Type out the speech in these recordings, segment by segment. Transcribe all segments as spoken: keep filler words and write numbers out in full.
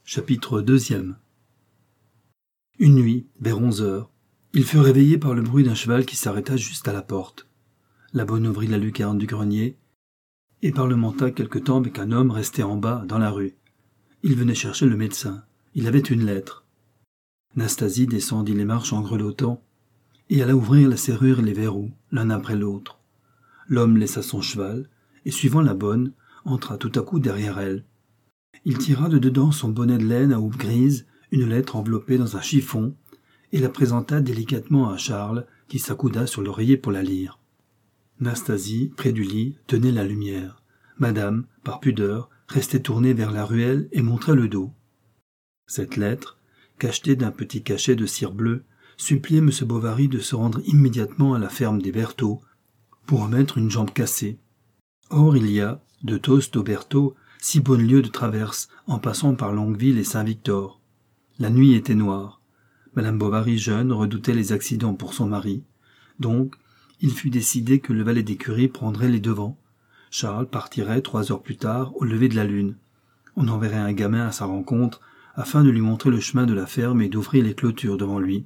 Chapitre deuxième. Une nuit, vers onze heures, il fut réveillé par le bruit d'un cheval qui s'arrêta juste à la porte. La bonne ouvrit la lucarne du grenier et parlementa quelque temps avec un homme resté en bas, dans la rue. Il venait chercher le médecin. Il avait une lettre. Nastasie descendit les marches en grelottant et alla ouvrir la serrure et les verrous, l'un après l'autre. L'homme laissa son cheval et, suivant la bonne, entra tout à coup derrière elle. Il tira de dedans son bonnet de laine à houppe grise, une lettre enveloppée dans un chiffon, et la présenta délicatement à Charles, qui s'accouda sur l'oreiller pour la lire. Nastasie, près du lit, tenait la lumière. Madame, par pudeur, restait tournée vers la ruelle et montrait le dos. Cette lettre, cachetée d'un petit cachet de cire bleue, suppliait M. Bovary de se rendre immédiatement à la ferme des Bertaux pour remettre une jambe cassée. Or il y a, de Tost au Bertaux, six bonnes lieues de traverse, en passant par Longueville et Saint-Victor. La nuit était noire. Madame Bovary jeune redoutait les accidents pour son mari. Donc, il fut décidé que le valet d'écurie prendrait les devants. Charles partirait trois heures plus tard, au lever de la lune. On enverrait un gamin à sa rencontre, afin de lui montrer le chemin de la ferme et d'ouvrir les clôtures devant lui.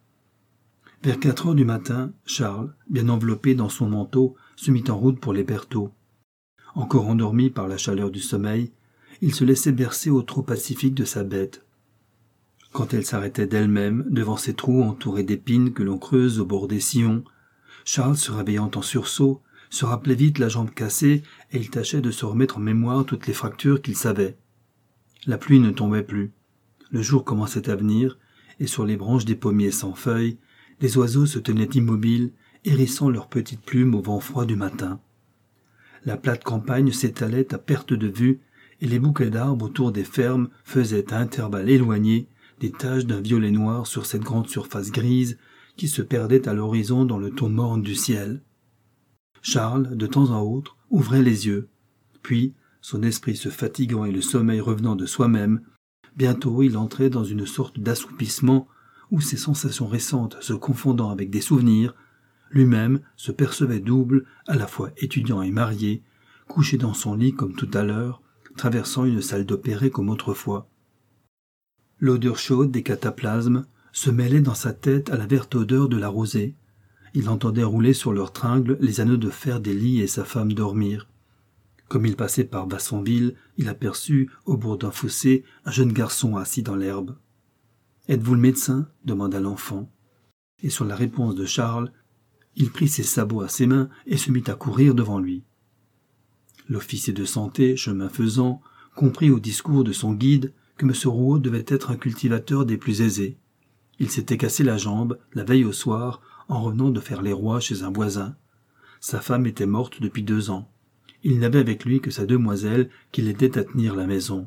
Vers quatre heures du matin, Charles, bien enveloppé dans son manteau, se mit en route pour les Bertaux. Encore endormi par la chaleur du sommeil, il se laissait bercer au trot pacifique de sa bête. Quand elle s'arrêtait d'elle-même devant ces trous entourés d'épines que l'on creuse au bord des sillons, Charles, se réveillant en sursaut, se rappelait vite la jambe cassée et il tâchait de se remettre en mémoire toutes les fractures qu'il savait. La pluie ne tombait plus. Le jour commençait à venir et sur les branches des pommiers sans feuilles, les oiseaux se tenaient immobiles, hérissant leurs petites plumes au vent froid du matin. La plate campagne s'étalait à perte de vue et les bouquets d'arbres autour des fermes faisaient à intervalles éloignés des taches d'un violet noir sur cette grande surface grise qui se perdait à l'horizon dans le ton morne du ciel. Charles, de temps en autre, ouvrait les yeux. Puis, son esprit se fatiguant et le sommeil revenant de soi-même, bientôt il entrait dans une sorte d'assoupissement où ses sensations récentes se confondant avec des souvenirs, lui-même se percevait double, à la fois étudiant et marié, couché dans son lit comme tout à l'heure, traversant une salle d'opéré comme autrefois. L'odeur chaude des cataplasmes se mêlait dans sa tête à la verte odeur de la rosée. Il entendait rouler sur leurs tringles les anneaux de fer des lits et sa femme dormir. Comme il passait par Vassonville, il aperçut, au bord d'un fossé, un jeune garçon assis dans l'herbe. « Êtes-vous le médecin » demanda l'enfant. Et sur la réponse de Charles, il prit ses sabots à ses mains et se mit à courir devant lui. L'officier de santé, chemin faisant, comprit au discours de son guide que M. Rouault devait être un cultivateur des plus aisés. Il s'était cassé la jambe, la veille au soir, en revenant de faire les rois chez un voisin. Sa femme était morte depuis deux ans. Il n'avait avec lui que sa demoiselle qui l'aidait à tenir la maison.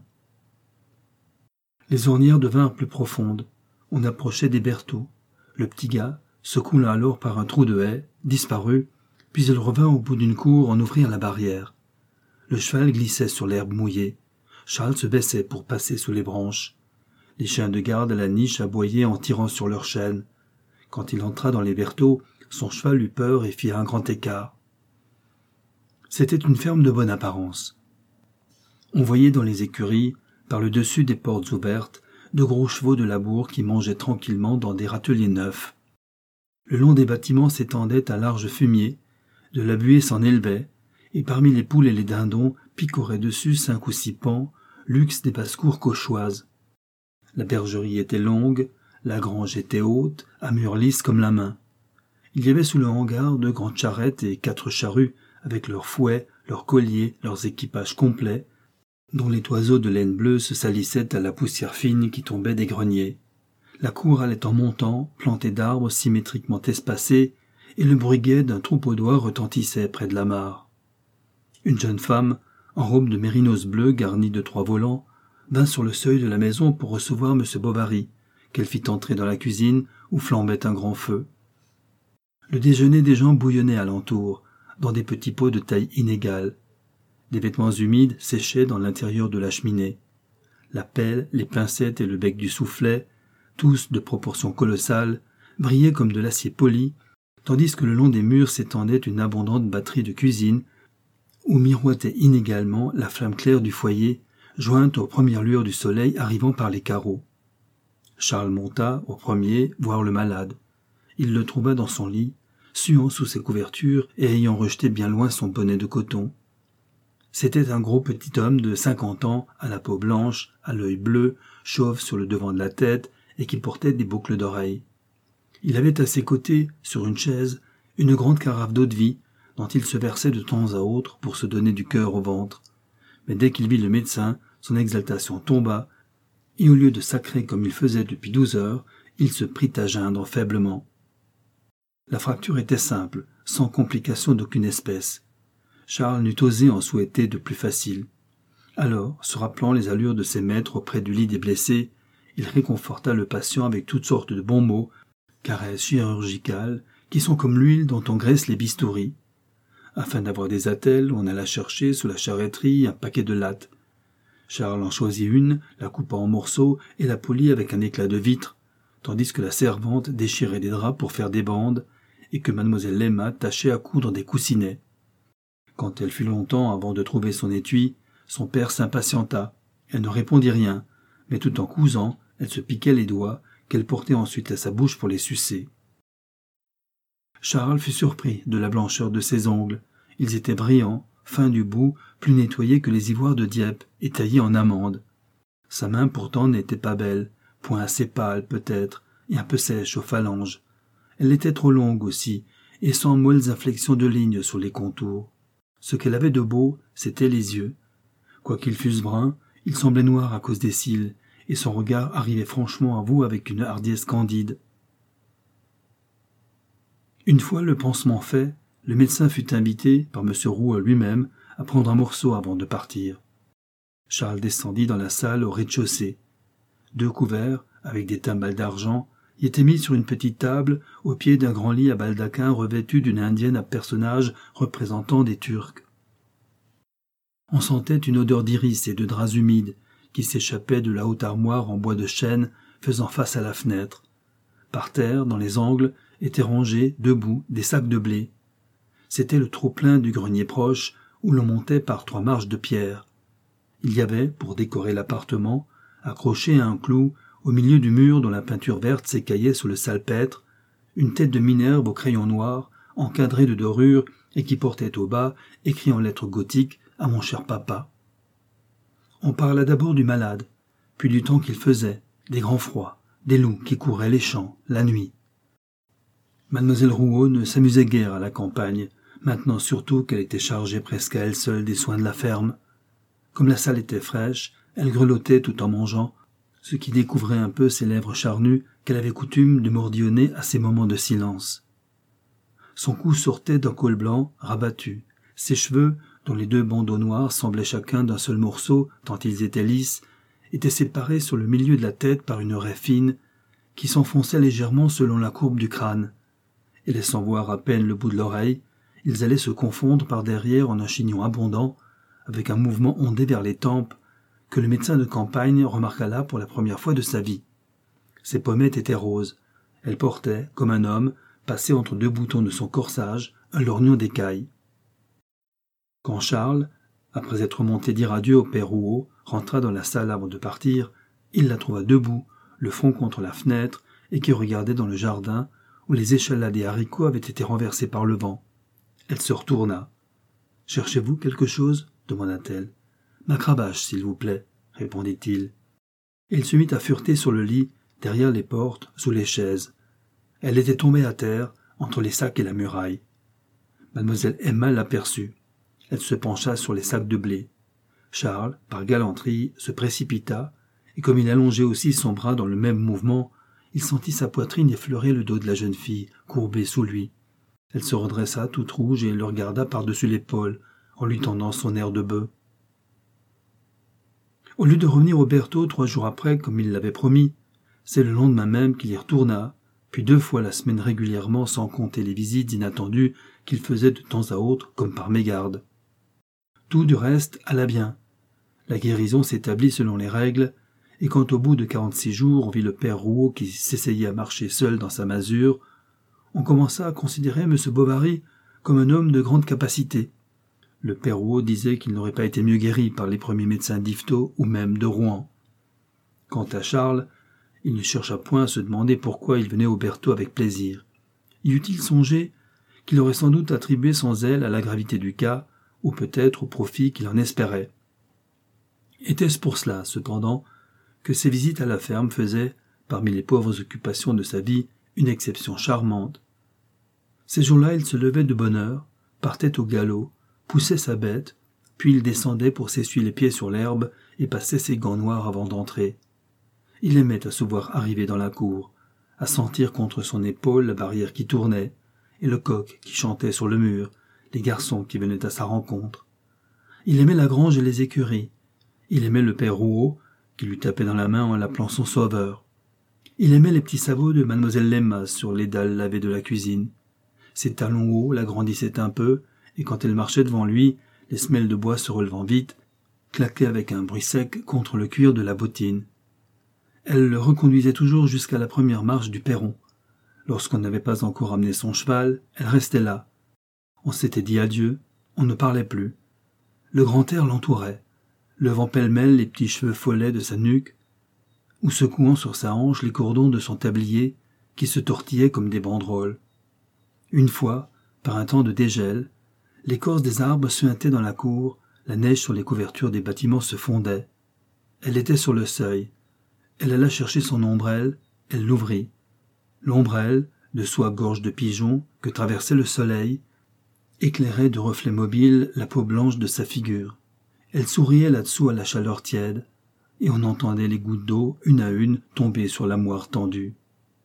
Les ornières devinrent plus profondes. On approchait des Bertaux. Le petit gars, se coula alors par un trou de haie, disparut, puis il revint au bout d'une cour en ouvrir la barrière. Le cheval glissait sur l'herbe mouillée. Charles se baissait pour passer sous les branches. Les chiens de garde à la niche aboyaient en tirant sur leurs chaînes. Quand il entra dans les Bertaux, son cheval eut peur et fit un grand écart. C'était une ferme de bonne apparence. On voyait dans les écuries, par le dessus des portes ouvertes, de gros chevaux de labour qui mangeaient tranquillement dans des râteliers neufs. Le long des bâtiments s'étendait un large fumier, de la buée s'en élevait, et parmi les poules et les dindons picoraient dessus cinq ou six paons, luxe des basses-cours cauchoises. La bergerie était longue, la grange était haute, à murs lisses comme la main. Il y avait sous le hangar deux grandes charrettes et quatre charrues, avec leurs fouets, leurs colliers, leurs équipages complets, dont les toiseaux de laine bleue se salissaient à la poussière fine qui tombait des greniers. La cour allait en montant, plantée d'arbres symétriquement espacés, et le bruguet d'un troupeau d'oies retentissait près de la mare. Une jeune femme, en robe de mérinos bleue garnie de trois volants, vint sur le seuil de la maison pour recevoir M. Bovary, qu'elle fit entrer dans la cuisine où flambait un grand feu. Le déjeuner des gens bouillonnait alentour, dans des petits pots de taille inégale. Des vêtements humides séchaient dans l'intérieur de la cheminée. La pelle, les pincettes et le bec du soufflet, tous de proportions colossales, brillaient comme de l'acier poli, tandis que le long des murs s'étendait une abondante batterie de cuisine, où miroitait inégalement la flamme claire du foyer, jointe aux premières lueurs du soleil arrivant par les carreaux. Charles monta, au premier, voir le malade. Il le trouva dans son lit, suant sous ses couvertures et ayant rejeté bien loin son bonnet de coton. C'était un gros petit homme de cinquante ans, à la peau blanche, à l'œil bleu, chauve sur le devant de la tête et qui portait des boucles d'oreilles. Il avait à ses côtés, sur une chaise, une grande carafe d'eau-de-vie dont il se versait de temps à autre pour se donner du cœur au ventre. Mais dès qu'il vit le médecin, son exaltation tomba, et au lieu de sacrer comme il faisait depuis douze heures, il se prit à geindre faiblement. La fracture était simple, sans complication d'aucune espèce. Charles n'eût osé en souhaiter de plus facile. Alors, se rappelant les allures de ses maîtres auprès du lit des blessés, il réconforta le patient avec toutes sortes de bons mots, caresses chirurgicales, qui sont comme l'huile dont on graisse les bistouris. Afin d'avoir des attelles, on alla chercher sous la charretterie un paquet de lattes. Charles en choisit une, la coupa en morceaux et la polit avec un éclat de vitre, tandis que la servante déchirait des draps pour faire des bandes et que mademoiselle Emma tâchait à coudre des coussinets. Quand elle fut longtemps avant de trouver son étui, son père s'impatienta. Elle ne répondit rien, mais tout en cousant, elle se piquait les doigts, qu'elle portait ensuite à sa bouche pour les sucer. Charles fut surpris de la blancheur de ses ongles. Ils étaient brillants, fins du bout, plus nettoyés que les ivoires de Dieppe et taillés en amande. Sa main pourtant n'était pas belle, point assez pâle peut-être, et un peu sèche aux phalanges. Elle était trop longue aussi, et sans molles inflexions de lignes sur les contours. Ce qu'elle avait de beau, c'étaient les yeux. Quoiqu'ils fussent bruns, ils semblaient noirs à cause des cils, et son regard arrivait franchement à vous avec une hardiesse candide. Une fois le pansement fait, le médecin fut invité, par M. Rouault lui-même, à prendre un morceau avant de partir. Charles descendit dans la salle au rez-de-chaussée. Deux couverts, avec des timbales d'argent, y étaient mis sur une petite table, au pied d'un grand lit à baldaquin revêtu d'une indienne à personnage représentant des Turcs. On sentait une odeur d'iris et de draps humides qui s'échappait de la haute armoire en bois de chêne faisant face à la fenêtre. Par terre, dans les angles, étaient rangés, debout, des sacs de blé. C'était le trop-plein du grenier proche, où l'on montait par trois marches de pierre. Il y avait, pour décorer l'appartement, accroché à un clou, au milieu du mur dont la peinture verte s'écaillait sous le salpêtre, une tête de Minerve au crayon noir, encadrée de dorure et qui portait au bas, écrit en lettres gothiques, à mon cher papa. On parla d'abord du malade, puis du temps qu'il faisait, des grands froids, des loups qui couraient les champs, la nuit. Mademoiselle Rouault ne s'amusait guère à la campagne, maintenant surtout qu'elle était chargée presque à elle seule des soins de la ferme. Comme la salle était fraîche, elle grelottait tout en mangeant, ce qui découvrait un peu ses lèvres charnues qu'elle avait coutume de mordillonner à ses moments de silence. Son cou sortait d'un col blanc, rabattu. Ses cheveux, dont les deux bandeaux noirs semblaient chacun d'un seul morceau, tant ils étaient lisses, étaient séparés sur le milieu de la tête par une raie fine, qui s'enfonçait légèrement selon la courbe du crâne. Et laissant voir à peine le bout de l'oreille, ils allaient se confondre par derrière en un chignon abondant, avec un mouvement ondé vers les tempes, que le médecin de campagne remarqua là pour la première fois de sa vie. Ses pommettes étaient roses. Elle portait, comme un homme, passé entre deux boutons de son corsage, un lorgnon d'écaille. Quand Charles, après être monté dire adieu au père Rouault, rentra dans la salle avant de partir, il la trouva debout, le front contre la fenêtre, et qui regardait dans le jardin, où les échalotes des haricots avaient été renversés par le vent. Elle se retourna. « Cherchez-vous quelque chose ?» demanda-t-elle. « Ma cravache, s'il vous plaît, » répondit-il. Et il se mit à fureter sur le lit, derrière les portes, sous les chaises. Elle était tombée à terre, entre les sacs et la muraille. Mademoiselle Emma l'aperçut. Elle se pencha sur les sacs de blé. Charles, par galanterie, se précipita, et comme il allongeait aussi son bras dans le même mouvement, il sentit sa poitrine effleurer le dos de la jeune fille, courbée sous lui. Elle se redressa toute rouge et le regarda par-dessus l'épaule, en lui tendant son air de bœuf. Au lieu de revenir au Berthaud trois jours après, comme il l'avait promis, c'est le lendemain même qu'il y retourna, puis deux fois la semaine régulièrement sans compter les visites inattendues qu'il faisait de temps à autre, comme par mégarde. Tout, du reste, alla bien. La guérison s'établit selon les règles, et quand au bout de quarante-six jours on vit le père Rouault qui s'essayait à marcher seul dans sa masure, on commença à considérer M. Bovary comme un homme de grande capacité. Le père Rouault disait qu'il n'aurait pas été mieux guéri par les premiers médecins d'Yvetot ou même de Rouen. Quant à Charles, il ne chercha point à se demander pourquoi il venait au Berthaud avec plaisir. Y eût-il songé qu'il aurait sans doute attribué son zèle à la gravité du cas, ou peut-être au profit qu'il en espérait. Était-ce pour cela, cependant, que ses visites à la ferme faisaient, parmi les pauvres occupations de sa vie, une exception charmante. Ces jours-là, il se levait de bonne heure, partait au galop, poussait sa bête, puis il descendait pour s'essuyer les pieds sur l'herbe et passait ses gants noirs avant d'entrer. Il aimait à se voir arriver dans la cour, à sentir contre son épaule la barrière qui tournait, et le coq qui chantait sur le mur, les garçons qui venaient à sa rencontre. Il aimait la grange et les écuries. Il aimait le père Rouault, qui lui tapait dans la main en l'appelant son sauveur. Il aimait les petits sabots de mademoiselle Lemas sur les dalles lavées de la cuisine. Ses talons hauts l'agrandissaient un peu, et quand elle marchait devant lui, les semelles de bois se relevant vite, claquaient avec un bruit sec contre le cuir de la bottine. Elle le reconduisait toujours jusqu'à la première marche du perron. Lorsqu'on n'avait pas encore amené son cheval, elle restait là. On s'était dit adieu, on ne parlait plus. Le grand air l'entourait, levant pêle-mêle les petits cheveux follets de sa nuque, ou secouant sur sa hanche les cordons de son tablier qui se tortillaient comme des banderoles. Une fois, par un temps de dégel, l'écorce des arbres suintait dans la cour, la neige sur les couvertures des bâtiments se fondait. Elle était sur le seuil. Elle alla chercher son ombrelle, elle l'ouvrit. L'ombrelle, de soie gorge de pigeon, que traversait le soleil, éclairait de reflets mobiles la peau blanche de sa figure. Elle souriait là-dessous à la chaleur tiède, et on entendait les gouttes d'eau, une à une, tomber sur la moire tendue.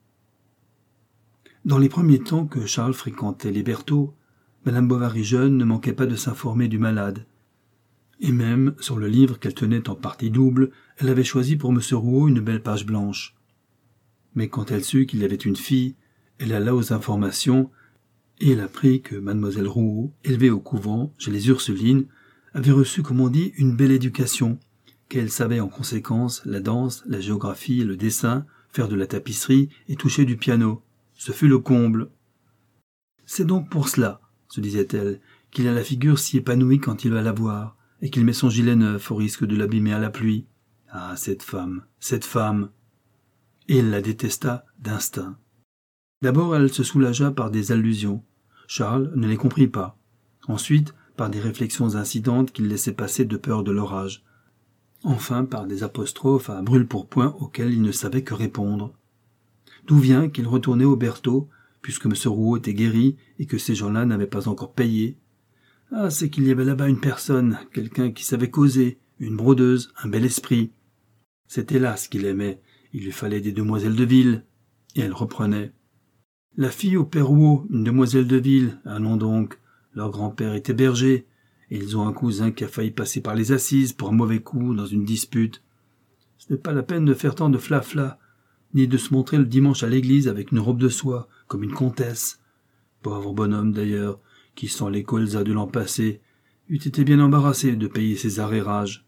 Dans les premiers temps que Charles fréquentait les Berthaud, Madame Bovary jeune ne manquait pas de s'informer du malade. Et même, sur le livre qu'elle tenait en partie double, elle avait choisi pour M. Rouault une belle page blanche. Mais quand elle sut qu'il avait une fille, elle alla aux informations, et elle apprit que mademoiselle Rouault, élevée au couvent, chez les Ursulines, avait reçu, comme on dit, une belle éducation, qu'elle savait en conséquence la danse, la géographie, le dessin, faire de la tapisserie et toucher du piano. Ce fut le comble. C'est donc pour cela, se disait-elle, qu'il a la figure si épanouie quand il va la voir, et qu'il met son gilet neuf au risque de l'abîmer à la pluie. Ah, cette femme, cette femme! Et elle la détesta d'instinct. D'abord, elle se soulagea par des allusions. Charles ne les comprit pas. Ensuite, par des réflexions incidentes qu'il laissait passer de peur de l'orage. Enfin, par des apostrophes à brûle-pourpoint auxquelles il ne savait que répondre. D'où vient qu'il retournait au Berthaud, puisque M. Rouault était guéri et que ces gens-là n'avaient pas encore payé? Ah, c'est qu'il y avait là-bas une personne, quelqu'un qui savait causer, une brodeuse, un bel esprit. C'était là ce qu'il aimait, il lui fallait des demoiselles de ville. Et elle reprenait. La fille au père Rouault, une demoiselle de ville, allons donc, leur grand-père était berger, et ils ont un cousin qui a failli passer par les assises pour un mauvais coup dans une dispute. Ce n'est pas la peine de faire tant de flafla, ni de se montrer le dimanche à l'église avec une robe de soie, comme une comtesse. Pauvre bonhomme d'ailleurs, qui sans les colzas de l'an passé, eût été bien embarrassé de payer ses arrérages.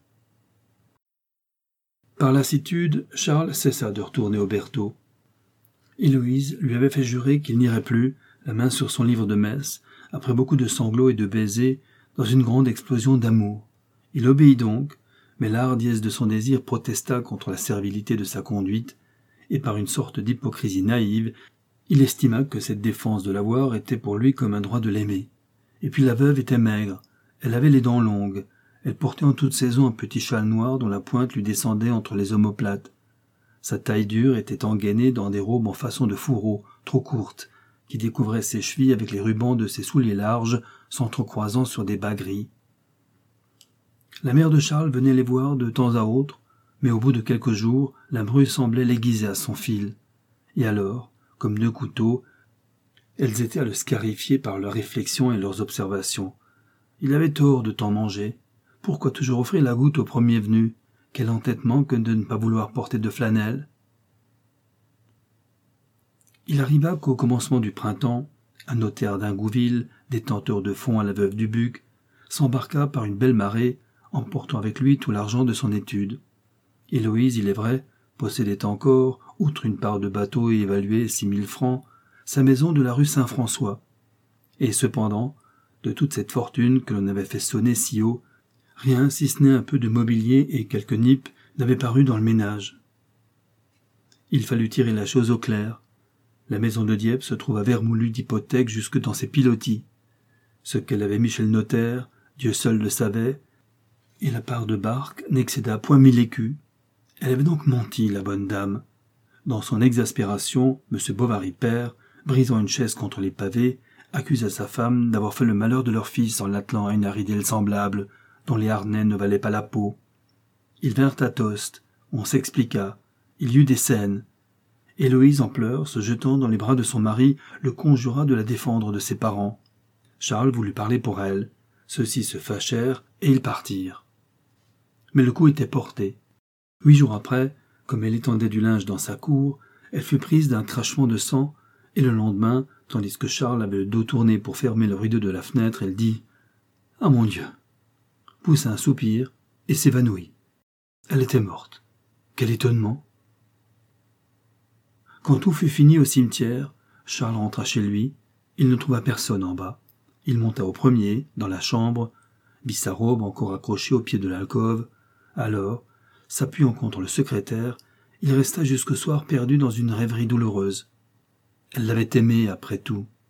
Par lassitude, Charles cessa de retourner au Berthaud. Héloïse lui avait fait jurer qu'il n'irait plus, la main sur son livre de messe, après beaucoup de sanglots et de baisers, dans une grande explosion d'amour. Il obéit donc, mais la hardiesse de son désir protesta contre la servilité de sa conduite, et par une sorte d'hypocrisie naïve, il estima que cette défense de l'avoir était pour lui comme un droit de l'aimer. Et puis la veuve était maigre, elle avait les dents longues, elle portait en toute saison un petit châle noir dont la pointe lui descendait entre les omoplates. Sa taille dure était engainée dans des robes en façon de fourreau, trop courtes, qui découvraient ses chevilles avec les rubans de ses souliers larges, s'entrecroisant sur des bas gris. La mère de Charles venait les voir de temps à autre, mais au bout de quelques jours, la bru semblait l'aiguiser à son fil. Et alors, comme deux couteaux, elles étaient à le scarifier par leurs réflexions et leurs observations. Il avait tort de tant manger. Pourquoi toujours offrir la goutte au premier venu? Quel entêtement que de ne pas vouloir porter de flanelle. Il arriva qu'au commencement du printemps, un notaire d'Ingouville, détenteur de fonds à la veuve Dubuc, s'embarqua par une belle marée, emportant avec lui tout l'argent de son étude. Héloïse, il est vrai, possédait encore, outre une part de bateau évaluée six mille francs, sa maison de la rue Saint-François. Et cependant, de toute cette fortune que l'on avait fait sonner si haut, rien, si ce n'est un peu de mobilier et quelques nippes, n'avait paru dans le ménage. Il fallut tirer la chose au clair. La maison de Dieppe se trouva vermoulue d'hypothèques jusque dans ses pilotis. Ce qu'elle avait mis chez le notaire, Dieu seul le savait, et la part de Barque n'excéda point mille écus. Elle avait donc menti, la bonne dame. Dans son exaspération, M. Bovary père, brisant une chaise contre les pavés, accusa sa femme d'avoir fait le malheur de leur fils en l'attelant à une haridelle semblable, dont les harnais ne valaient pas la peau. Ils vinrent à Tostes, on s'expliqua, il y eut des scènes. Héloïse, en pleurs, se jetant dans les bras de son mari, le conjura de la défendre de ses parents. Charles voulut parler pour elle. Ceux-ci se fâchèrent et ils partirent. Mais le coup était porté. Huit jours après, comme elle étendait du linge dans sa cour, elle fut prise d'un crachement de sang, et le lendemain, tandis que Charles avait le dos tourné pour fermer le rideau de la fenêtre, elle dit « Ah mon Dieu !» poussa un soupir et s'évanouit. Elle était morte. Quel étonnement! Quand tout fut fini au cimetière, Charles rentra chez lui. Il ne trouva personne en bas. Il monta au premier, dans la chambre, vit sa robe encore accrochée au pied de l'alcôve. Alors, s'appuyant contre le secrétaire, il resta jusqu'au soir perdu dans une rêverie douloureuse. Elle l'avait aimé après tout.